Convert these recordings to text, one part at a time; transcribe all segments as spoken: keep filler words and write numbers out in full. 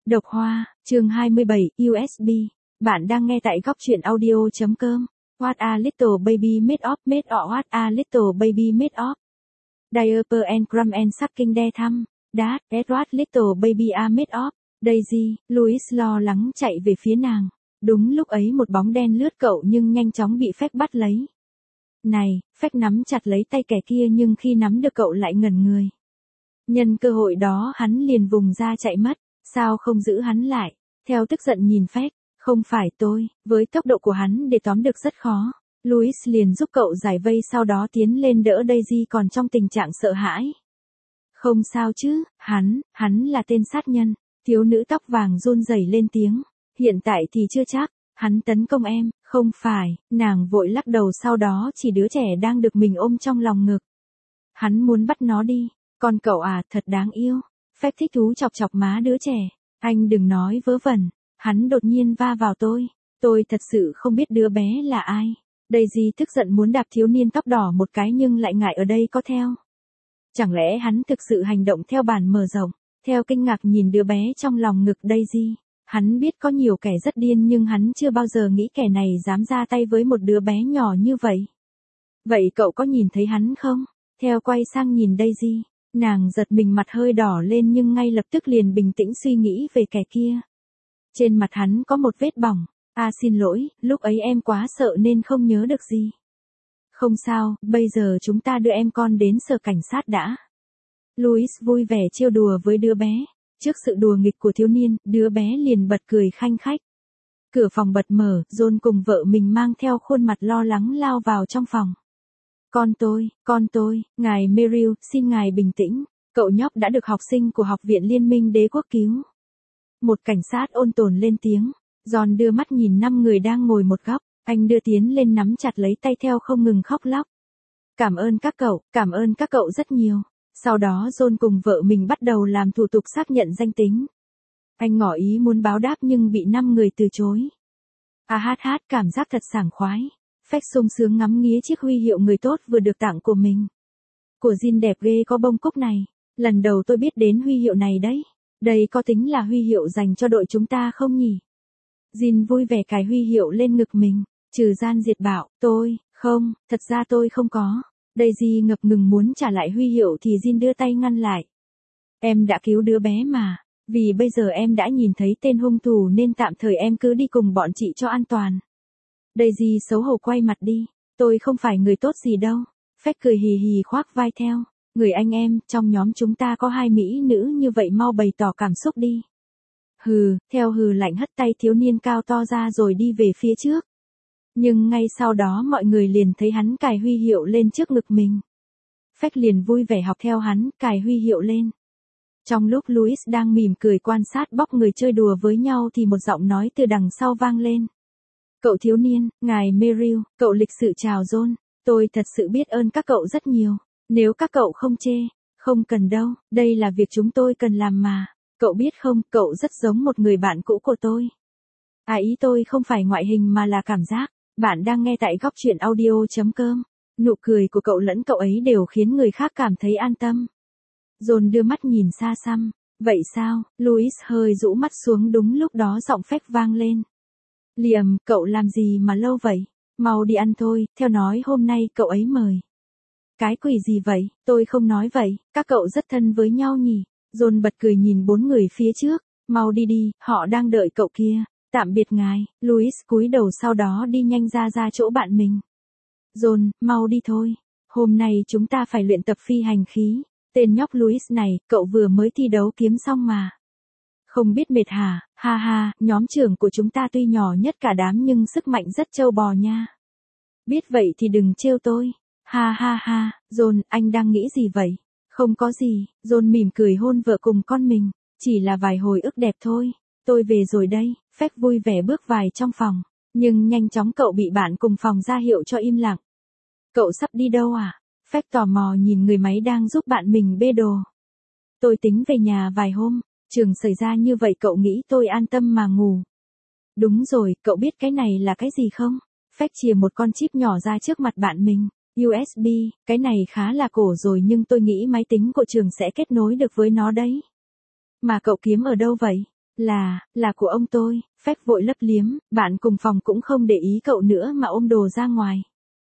Độc Hoa, chương hai mươi bảy, u ét bê. Bạn đang nghe tại góc truyện audio chấm com. What a little baby made of, made of, what a little baby made of. Diaper and crumb and sucking their thumb. That, that what little baby are made of. Daisy, Louis lo lắng chạy về phía nàng. Đúng lúc ấy một bóng đen lướt cậu nhưng nhanh chóng bị Phách bắt lấy. Này, Phách nắm chặt lấy tay kẻ kia nhưng khi nắm được cậu lại ngẩn người. Nhân cơ hội đó hắn liền vùng ra chạy mất. Sao không giữ hắn lại? Theo tức giận nhìn Phách, không phải tôi, với tốc độ của hắn để tóm được rất khó. Louis liền giúp cậu giải vây sau đó tiến lên đỡ Daisy còn trong tình trạng sợ hãi. Không sao chứ, hắn, hắn là tên sát nhân. Thiếu nữ tóc vàng run rẩy lên tiếng. Hiện tại thì chưa chắc, hắn tấn công em, không phải, nàng vội lắc đầu sau đó chỉ đứa trẻ đang được mình ôm trong lòng ngực. Hắn muốn bắt nó đi, con cậu à thật đáng yêu. Phách thích thú chọc chọc má đứa trẻ. Anh đừng nói vớ vẩn. Hắn đột nhiên va vào tôi. Tôi thật sự không biết đứa bé là ai. Daisy tức giận muốn đạp thiếu niên tóc đỏ một cái nhưng lại ngại ở đây có theo. Chẳng lẽ hắn thực sự hành động theo bản mở rộng. Theo kinh ngạc nhìn đứa bé trong lòng ngực Daisy. Hắn biết có nhiều kẻ rất điên nhưng hắn chưa bao giờ nghĩ kẻ này dám ra tay với một đứa bé nhỏ như vậy. Vậy cậu có nhìn thấy hắn không? Theo quay sang nhìn Daisy. Nàng giật mình mặt hơi đỏ lên nhưng ngay lập tức liền bình tĩnh suy nghĩ về kẻ kia. Trên mặt hắn có một vết bỏng. À xin lỗi, lúc ấy em quá sợ nên không nhớ được gì. Không sao, bây giờ chúng ta đưa em con đến sở cảnh sát đã. Louis vui vẻ trêu đùa với đứa bé. Trước sự đùa nghịch của thiếu niên, đứa bé liền bật cười khanh khách. Cửa phòng bật mở, John cùng vợ mình mang theo khuôn mặt lo lắng lao vào trong phòng. Con tôi, con tôi, ngài Merrill, xin ngài bình tĩnh, cậu nhóc đã được học sinh của Học viện Liên minh Đế quốc cứu. Một cảnh sát ôn tồn lên tiếng, John đưa mắt nhìn năm người đang ngồi một góc, anh đưa tiến lên nắm chặt lấy tay theo không ngừng khóc lóc. Cảm ơn các cậu, cảm ơn các cậu rất nhiều. Sau đó John cùng vợ mình bắt đầu làm thủ tục xác nhận danh tính. Anh ngỏ ý muốn báo đáp nhưng bị năm người từ chối. À hát hát cảm giác thật sảng khoái. Phách sung sướng ngắm nghía chiếc huy hiệu người tốt vừa được tặng của mình. Của Jin đẹp ghê có bông cúc này. Lần đầu tôi biết đến huy hiệu này đấy. Đây có tính là huy hiệu dành cho đội chúng ta không nhỉ? Jin vui vẻ cài huy hiệu lên ngực mình. Trừ gian diệt bạo, tôi, không, thật ra tôi không có. Daisy ngập ngừng muốn trả lại huy hiệu thì Jin đưa tay ngăn lại. Em đã cứu đứa bé mà. Vì bây giờ em đã nhìn thấy tên hung thủ nên tạm thời em cứ đi cùng bọn chị cho an toàn. Daisy xấu hổ quay mặt đi. Tôi không phải người tốt gì đâu. Phách cười hì hì khoác vai theo. Người anh em, trong nhóm chúng ta có hai mỹ nữ như vậy mau bày tỏ cảm xúc đi. Hừ, theo hừ lạnh hất tay thiếu niên cao to ra rồi đi về phía trước. Nhưng ngay sau đó mọi người liền thấy hắn cài huy hiệu lên trước ngực mình. Phách liền vui vẻ học theo hắn, cài huy hiệu lên. Trong lúc Louis đang mỉm cười quan sát bóc người chơi đùa với nhau thì một giọng nói từ đằng sau vang lên. Cậu thiếu niên, ngài Merrill, cậu lịch sự chào John, tôi thật sự biết ơn các cậu rất nhiều. Nếu các cậu không chê, không cần đâu, đây là việc chúng tôi cần làm mà. Cậu biết không, cậu rất giống một người bạn cũ của tôi. À ý tôi không phải ngoại hình mà là cảm giác. Bạn đang nghe tại góc truyện audio chấm com. Nụ cười của cậu lẫn cậu ấy đều khiến người khác cảm thấy an tâm. John đưa mắt nhìn xa xăm. Vậy sao? Louis hơi rũ mắt xuống đúng lúc đó giọng Phách vang lên. Liam, cậu làm gì mà lâu vậy? Mau đi ăn thôi, theo nói hôm nay cậu ấy mời. Cái quỷ gì vậy? Tôi không nói vậy, các cậu rất thân với nhau nhỉ? John bật cười nhìn bốn người phía trước. Mau đi đi, họ đang đợi cậu kia. Tạm biệt ngài, Louis cúi đầu sau đó đi nhanh ra ra chỗ bạn mình. John, mau đi thôi. Hôm nay chúng ta phải luyện tập phi hành khí. Tên nhóc Louis này, cậu vừa mới thi đấu kiếm xong mà. Không biết mệt hả? Ha ha, nhóm trưởng của chúng ta tuy nhỏ nhất cả đám nhưng sức mạnh rất trâu bò nha. Biết vậy thì đừng trêu tôi. Ha ha ha, John, anh đang nghĩ gì vậy? Không có gì, John mỉm cười hôn vợ cùng con mình. Chỉ là vài hồi ức đẹp thôi. Tôi về rồi đây. Phách vui vẻ bước vài trong phòng. Nhưng nhanh chóng cậu bị bạn cùng phòng ra hiệu cho im lặng. Cậu sắp đi đâu à? Phách tò mò nhìn người máy đang giúp bạn mình bê đồ. Tôi tính về nhà vài hôm. Trường xảy ra như vậy cậu nghĩ tôi an tâm mà ngủ. Đúng rồi, cậu biết cái này là cái gì không? Phách chìa một con chip nhỏ ra trước mặt bạn mình. u ét bê, cái này khá là cổ rồi nhưng tôi nghĩ máy tính của trường sẽ kết nối được với nó đấy. Mà cậu kiếm ở đâu vậy? Là, là của ông tôi, phép vội lấp liếm, bạn cùng phòng cũng không để ý cậu nữa mà ôm đồ ra ngoài.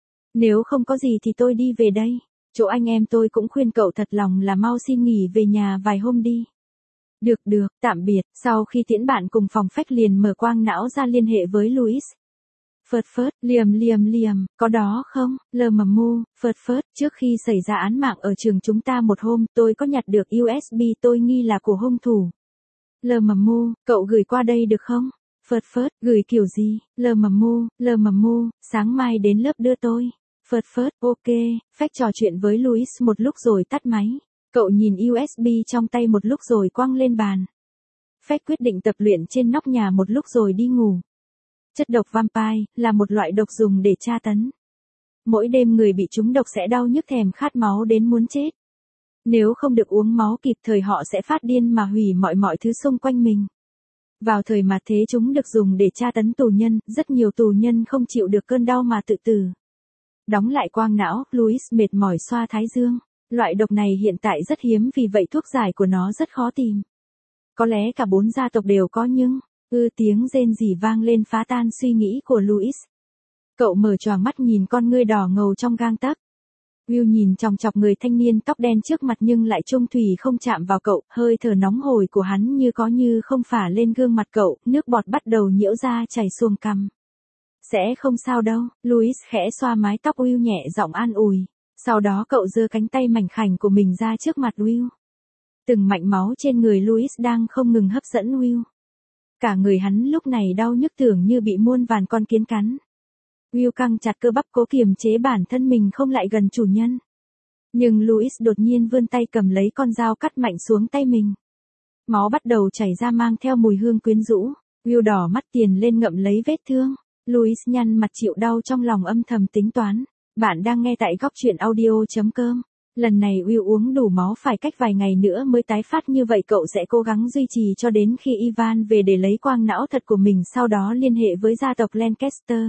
Nếu không có gì thì tôi đi về đây. Chỗ anh em tôi cũng khuyên cậu thật lòng là mau xin nghỉ về nhà vài hôm đi. Được được, tạm biệt. Sau khi tiễn bạn cùng phòng, phách liền mở quang não ra liên hệ với Louis. Phớt phớt, liềm liềm liềm, có đó không, lờ mầm mu, phớt phớt, trước khi xảy ra án mạng ở trường chúng ta một hôm, tôi có nhặt được u ét bê tôi nghi là của hung thủ. Lờ mầm mu, cậu gửi qua đây được không? Phớt phớt, gửi kiểu gì? Lờ mầm mu, lờ mầm mu, sáng mai đến lớp đưa tôi. Phớt phớt, ok, phách trò chuyện với Louis một lúc rồi tắt máy. Cậu nhìn u ét bê trong tay một lúc rồi quăng lên bàn. Phách quyết định tập luyện trên nóc nhà một lúc rồi đi ngủ. Chất độc vampire là một loại độc dùng để tra tấn. Mỗi đêm người bị trúng độc sẽ đau nhức thèm khát máu đến muốn chết. Nếu không được uống máu kịp thời họ sẽ phát điên mà hủy mọi mọi thứ xung quanh mình. Vào thời mạt thế chúng được dùng để tra tấn tù nhân, rất nhiều tù nhân không chịu được cơn đau mà tự tử. Đóng lại quang não, Louis mệt mỏi xoa thái dương. Loại độc này hiện tại rất hiếm vì vậy thuốc giải của nó rất khó tìm. Có lẽ cả bốn gia tộc đều có nhưng, ư tiếng rên rỉ vang lên phá tan suy nghĩ của Louis. Cậu mở choàng mắt nhìn con ngươi đỏ ngầu trong gang tấc. Will nhìn chòng chọc người thanh niên tóc đen trước mặt nhưng lại trung thủy không chạm vào cậu, hơi thở nóng hổi của hắn như có như không phả lên gương mặt cậu, nước bọt bắt đầu nhiễu ra chảy xuông cằm. Sẽ không sao đâu, Louis khẽ xoa mái tóc Will nhẹ giọng an ủi. Sau đó cậu giơ cánh tay mảnh khảnh của mình ra trước mặt Will. Từng mạch máu trên người Louis đang không ngừng hấp dẫn Will. Cả người hắn lúc này đau nhức tưởng như bị muôn vàn con kiến cắn. Will căng chặt cơ bắp cố kiềm chế bản thân mình không lại gần chủ nhân. Nhưng Louis đột nhiên vươn tay cầm lấy con dao cắt mạnh xuống tay mình. Máu bắt đầu chảy ra mang theo mùi hương quyến rũ. Will đỏ mắt tiền lên ngậm lấy vết thương. Louis nhăn mặt chịu đau trong lòng âm thầm tính toán. Bạn đang nghe tại góc truyện audio chấm com. Lần này Will uống đủ máu phải cách vài ngày nữa mới tái phát, như vậy cậu sẽ cố gắng duy trì cho đến khi Ivan về để lấy quang não thật của mình, sau đó liên hệ với gia tộc Lancaster.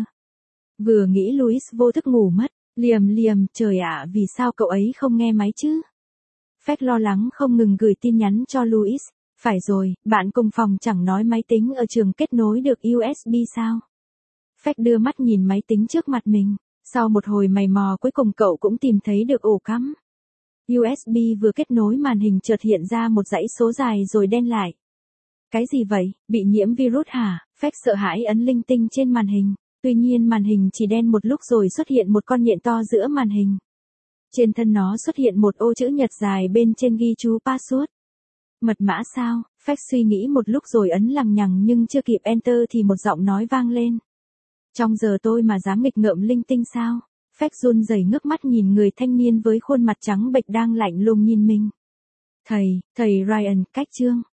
Vừa nghĩ Louis vô thức ngủ mất. Liềm liềm, trời ạ, vì sao cậu ấy không nghe máy chứ? Phách lo lắng không ngừng gửi tin nhắn cho Louis. Phải rồi, bạn cùng phòng chẳng nói máy tính ở trường kết nối được u ét bê sao? Phách đưa mắt nhìn máy tính trước mặt mình. Sau một hồi mày mò cuối cùng cậu cũng tìm thấy được ổ cắm. u ét bê vừa kết nối màn hình chợt hiện ra một dãy số dài rồi đen lại. Cái gì vậy, bị nhiễm virus hả? Phách sợ hãi ấn linh tinh trên màn hình. Tuy nhiên màn hình chỉ đen một lúc rồi xuất hiện một con nhện to giữa màn hình. Trên thân nó xuất hiện một ô chữ nhật dài, bên trên ghi chú password. Mật mã sao? Phách suy nghĩ một lúc rồi ấn lằng nhằng nhưng chưa kịp enter thì một giọng nói vang lên. Trong giờ tôi mà dám nghịch ngợm linh tinh sao? Phách run rẩy ngước mắt nhìn người thanh niên với khuôn mặt trắng bệch đang lạnh lùng nhìn mình. Thầy, thầy Ryan, cách chương.